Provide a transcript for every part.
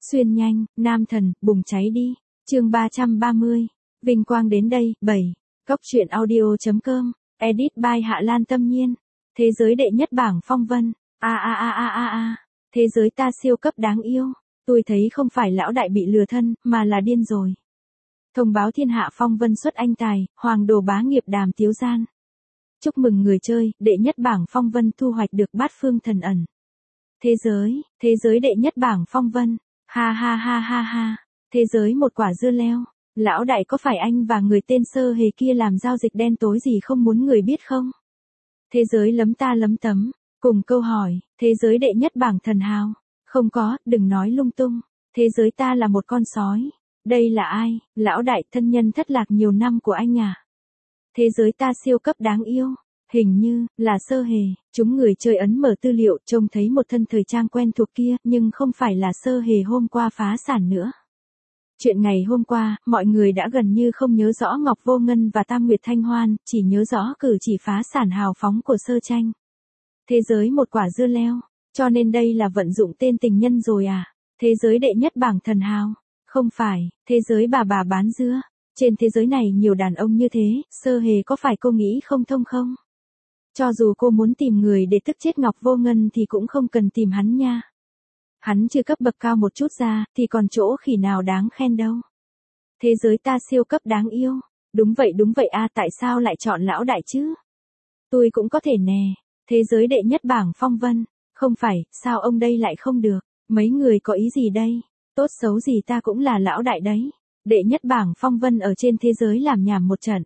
Xuyên nhanh, nam thần, bùng cháy đi. Chương 330. Vinh quang đến đây, 7. Cốc truyện audio.com. Edit by Hạ Lan Tâm Nhiên. Thế giới đệ nhất bảng phong vân. Thế giới ta siêu cấp đáng yêu. Tôi thấy không phải lão đại bị lừa thân, mà là điên rồi. Thông báo thiên hạ phong vân xuất anh tài, hoàng đồ bá nghiệp đàm tiếu gian. Chúc mừng người chơi, đệ nhất bảng phong vân thu hoạch được bát phương thần ẩn. Thế giới đệ nhất bảng phong vân. Ha. Thế giới một quả dưa leo. Lão đại có phải anh và người tên Sơ Hề kia làm giao dịch đen tối gì không muốn người biết không? Thế giới lấm ta lấm tấm. Cùng câu hỏi, thế giới đệ nhất bảng thần hào. Không có, đừng nói lung tung. Thế giới ta là một con sói. Đây là ai? Lão đại thân nhân thất lạc nhiều năm của anh à? Thế giới ta siêu cấp đáng yêu. Hình như là Sơ Hề. Chúng người chơi ấn mở tư liệu trông thấy một thân thời trang quen thuộc kia, nhưng không phải là Sơ Hề hôm qua phá sản nữa. Chuyện ngày hôm qua, mọi người đã gần như không nhớ rõ Ngọc Vô Ngân và Tam Nguyệt Thanh Hoan, chỉ nhớ rõ cử chỉ phá sản hào phóng của Sơ Tranh. Thế giới một quả dưa leo, cho nên đây là vận dụng tên tình nhân rồi à? Thế giới đệ nhất bảng thần hào. Không phải, thế giới bà bán dưa. Trên thế giới này nhiều đàn ông như thế, Sơ Hề có phải cô nghĩ không thông không? Cho dù cô muốn tìm người để tức chết Ngọc Vô Ngân thì cũng không cần tìm hắn nha. Hắn chưa cấp bậc cao một chút ra, thì còn chỗ khỉ nào đáng khen đâu. Thế giới ta siêu cấp đáng yêu. Đúng vậy tại sao lại chọn lão đại chứ? Tôi cũng có thể nè. Thế giới đệ nhất bảng phong vân. Không phải, sao ông đây lại không được? Mấy người có ý gì đây? Tốt xấu gì ta cũng là lão đại đấy. Đệ nhất bảng phong vân ở trên thế giới làm nhảm một trận.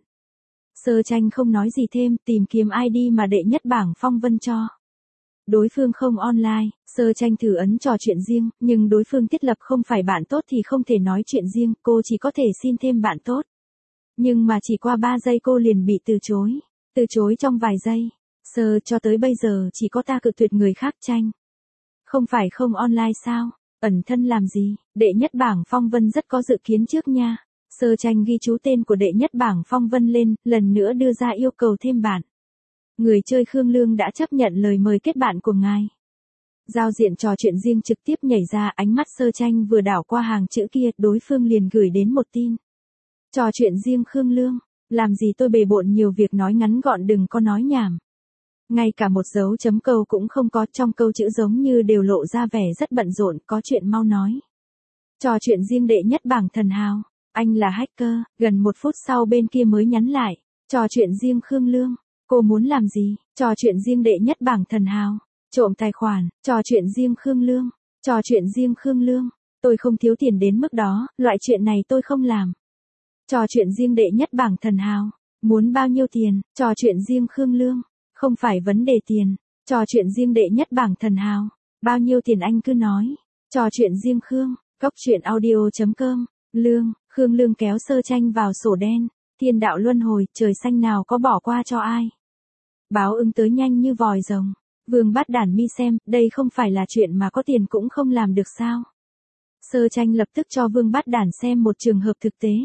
Sơ Tranh không nói gì thêm, tìm kiếm ID mà đệ nhất bảng phong vân cho. Đối phương không online, Sơ Tranh thử ấn trò chuyện riêng, nhưng đối phương thiết lập không phải bạn tốt thì không thể nói chuyện riêng, cô chỉ có thể xin thêm bạn tốt. Nhưng mà chỉ qua 3 giây cô liền bị từ chối trong vài giây. Cho tới bây giờ chỉ có ta cự tuyệt người khác Tranh. Không phải không online sao? Ẩn thân làm gì? Đệ nhất bảng phong vân rất có dự kiến trước nha. Sơ Tranh ghi chú tên của đệ nhất bảng phong vân lên, lần nữa đưa ra yêu cầu thêm bạn. Người chơi Khương Lương đã chấp nhận lời mời kết bạn của ngài. Giao diện trò chuyện riêng trực tiếp nhảy ra, ánh mắt Sơ Tranh vừa đảo qua hàng chữ kia, đối phương liền gửi đến một tin. Trò chuyện riêng Khương Lương, làm gì tôi bề bộn nhiều việc, nói ngắn gọn đừng có nói nhảm. Ngay cả một dấu chấm câu cũng không có, trong câu chữ giống như đều lộ ra vẻ rất bận rộn, có chuyện mau nói. Trò chuyện riêng đệ nhất bảng thần hào, anh là hacker, gần 1 phút sau bên kia mới nhắn lại. Trò chuyện riêng Khương Lương, cô muốn làm gì? Trò chuyện riêng đệ nhất bảng thần hào, trộm tài khoản, trò chuyện riêng Khương Lương, trò chuyện riêng Khương Lương, tôi không thiếu tiền đến mức đó, loại chuyện này tôi không làm. Trò chuyện riêng đệ nhất bảng thần hào, muốn bao nhiêu tiền? Trò chuyện riêng Khương Lương, không phải vấn đề tiền. Trò chuyện riêng đệ nhất bảng thần hào, bao nhiêu tiền anh cứ nói. Trò chuyện riêng Khương, cốc truyện audio.com. Khương Lương kéo Sơ Tranh vào sổ đen. Thiên đạo luân hồi, trời xanh nào có bỏ qua cho ai. Báo ứng tới nhanh như vòi rồng. Vương Bát Đản mi xem, đây không phải là chuyện mà có tiền cũng không làm được sao? Sơ Tranh lập tức cho Vương Bát Đản xem một trường hợp thực tế.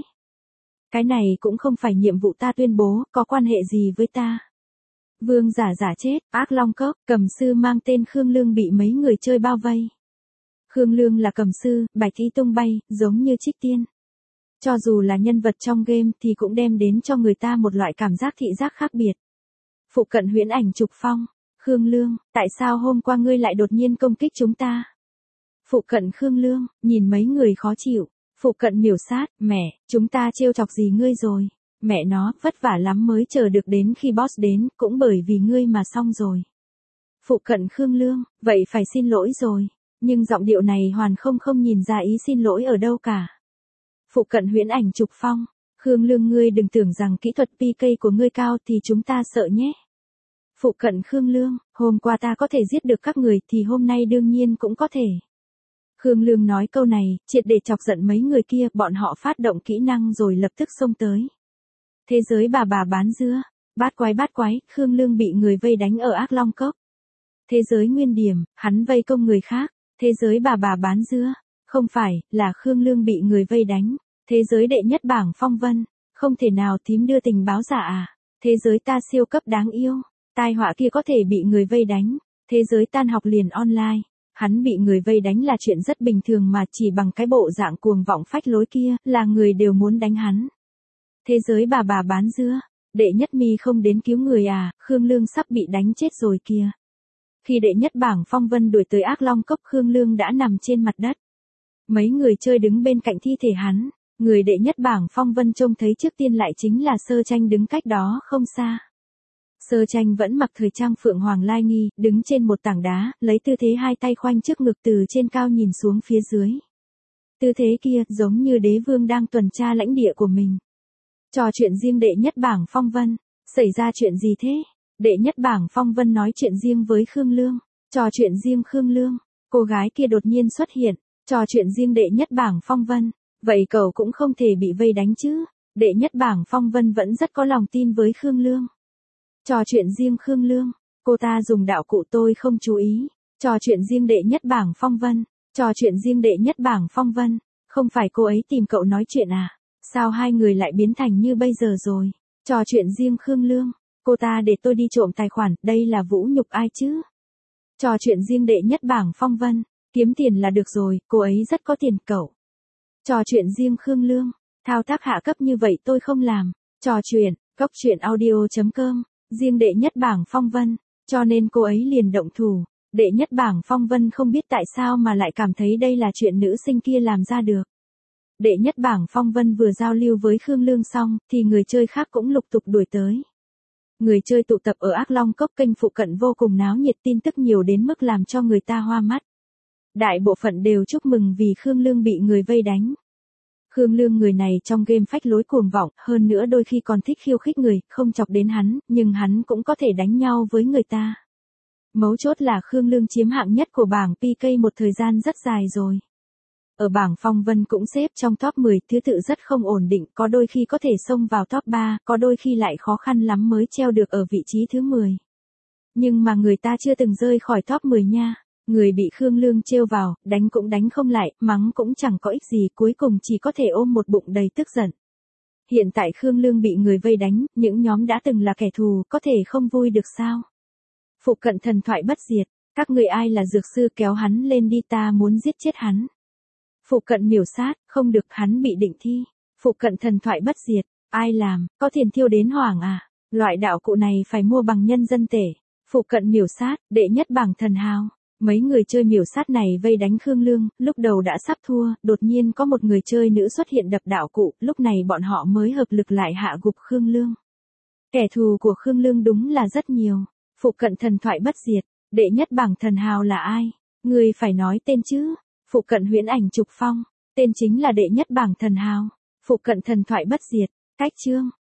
Cái này cũng không phải nhiệm vụ ta tuyên bố, có quan hệ gì với ta. Vương giả chết, Ác Long Cốc, cầm sư mang tên Khương Lương bị mấy người chơi bao vây. Khương Lương là cầm sư, bạch y tung bay, giống như trích tiên. Cho dù là nhân vật trong game thì cũng đem đến cho người ta một loại cảm giác thị giác khác biệt. Phụ cận huyễn ảnh trục phong. Khương Lương, tại sao hôm qua ngươi lại đột nhiên công kích chúng ta? Phụ cận Khương Lương, nhìn mấy người khó chịu. Phụ cận miểu sát, mẹ, chúng ta trêu chọc gì ngươi rồi? Mẹ nó, vất vả lắm mới chờ được đến khi boss đến, cũng bởi vì ngươi mà xong rồi. Phụ cận Khương Lương, vậy phải xin lỗi rồi. Nhưng giọng điệu này hoàn không nhìn ra ý xin lỗi ở đâu cả. Phụ cận huyễn ảnh trục phong. Khương Lương, ngươi đừng tưởng rằng kỹ thuật PK của ngươi cao thì chúng ta sợ nhé. Phụ cận Khương Lương, hôm qua ta có thể giết được các người thì hôm nay đương nhiên cũng có thể. Khương Lương nói câu này, triệt để chọc giận mấy người kia, bọn họ phát động kỹ năng rồi lập tức xông tới. Thế giới bà bán dưa. Bát quái, Khương Lương bị người vây đánh ở Ác Long Cốc. Thế giới Nguyên Điểm, hắn vây công người khác. Thế giới bà bán dưa. Không phải, là Khương Lương bị người vây đánh. Thế giới đệ nhất bảng phong vân. Không thể nào, thím đưa tình báo giả à? Thế giới ta siêu cấp đáng yêu. Tai họa kia có thể bị người vây đánh. Thế giới tan học liền online. Hắn bị người vây đánh là chuyện rất bình thường mà chỉ bằng cái bộ dạng cuồng vọng phách lối kia là người đều muốn đánh hắn. Thế giới bà bán dưa, Đệ Nhất Mi không đến cứu người à, Khương Lương sắp bị đánh chết rồi kìa. Khi Đệ Nhất Bảng Phong Vân đuổi tới Ác Long Cốc, Khương Lương đã nằm trên mặt đất. Mấy người chơi đứng bên cạnh thi thể hắn, người Đệ Nhất Bảng Phong Vân trông thấy trước tiên lại chính là Sơ Tranh đứng cách đó không xa. Sơ Tranh vẫn mặc thời trang phượng hoàng lai nghi, đứng trên một tảng đá, lấy tư thế hai tay khoanh trước ngực từ trên cao nhìn xuống phía dưới. Tư thế kia giống như đế vương đang tuần tra lãnh địa của mình. Trò chuyện riêng Đệ Nhất Bảng Phong Vân, xảy ra chuyện gì thế? Đệ Nhất Bảng Phong Vân nói chuyện riêng với Khương Lương, trò chuyện riêng Khương Lương, cô gái kia đột nhiên xuất hiện, trò chuyện riêng Đệ Nhất Bảng Phong Vân, vậy cậu cũng không thể bị vây đánh chứ? Đệ Nhất Bảng Phong Vân vẫn rất có lòng tin với Khương Lương. Trò chuyện riêng Khương Lương, cô ta dùng đạo cụ tôi không chú ý, trò chuyện riêng Đệ Nhất Bảng Phong Vân, trò chuyện riêng Đệ Nhất Bảng Phong Vân, không phải cô ấy tìm cậu nói chuyện à? Sao hai người lại biến thành như bây giờ rồi? Trò chuyện riêng Khương Lương, cô ta để tôi đi trộm tài khoản, đây là vũ nhục ai chứ? Trò chuyện riêng Đệ Nhất Bảng Phong Vân, kiếm tiền là được rồi, cô ấy rất có tiền cậu. Trò chuyện riêng Khương Lương, thao tác hạ cấp như vậy tôi không làm. Trò chuyện, cốc truyện audio.com, riêng Đệ Nhất Bảng Phong Vân, cho nên cô ấy liền động thủ. Đệ Nhất Bảng Phong Vân không biết tại sao mà lại cảm thấy đây là chuyện nữ sinh kia làm ra được. Đệ Nhất Bảng Phong Vân vừa giao lưu với Khương Lương xong, thì người chơi khác cũng lục tục đuổi tới. Người chơi tụ tập ở Ác Long Cốc kênh phụ cận vô cùng náo nhiệt, tin tức nhiều đến mức làm cho người ta hoa mắt. Đại bộ phận đều chúc mừng vì Khương Lương bị người vây đánh. Khương Lương người này trong game phách lối cuồng vọng, hơn nữa đôi khi còn thích khiêu khích người, không chọc đến hắn, nhưng hắn cũng có thể đánh nhau với người ta. Mấu chốt là Khương Lương chiếm hạng nhất của bảng PK một thời gian rất dài rồi. Ở bảng Phong Vân cũng xếp trong top 10, thứ tự rất không ổn định, có đôi khi có thể xông vào top 3, có đôi khi lại khó khăn lắm mới treo được ở vị trí thứ 10. Nhưng mà người ta chưa từng rơi khỏi top 10 nha. Người bị Khương Lương trêu vào, đánh cũng đánh không lại, mắng cũng chẳng có ích gì, cuối cùng chỉ có thể ôm một bụng đầy tức giận. Hiện tại Khương Lương bị người vây đánh, những nhóm đã từng là kẻ thù, có thể không vui được sao? Phụ cận thần thoại bất diệt, các người ai là dược sư kéo hắn lên đi, ta muốn giết chết hắn. Phụ cận miểu sát, không được, hắn bị định thi. Phụ cận thần thoại bất diệt, ai làm, có tiền thiêu đến hoảng à? Loại đạo cụ này phải mua bằng nhân dân tệ. Phụ cận miểu sát, Đệ Nhất Bảng Thần Hào. Mấy người chơi miểu sát này vây đánh Khương Lương, lúc đầu đã sắp thua, đột nhiên có một người chơi nữ xuất hiện đập đạo cụ, lúc này bọn họ mới hợp lực lại hạ gục Khương Lương. Kẻ thù của Khương Lương đúng là rất nhiều. Phụ cận thần thoại bất diệt, Đệ Nhất Bảng Thần Hào là ai? Người phải nói tên chứ. Phụ cận huyễn ảnh trục phong, tên chính là Đệ Nhất Bảng Thần Hào. Phụ cận thần thoại bất diệt, cách chương.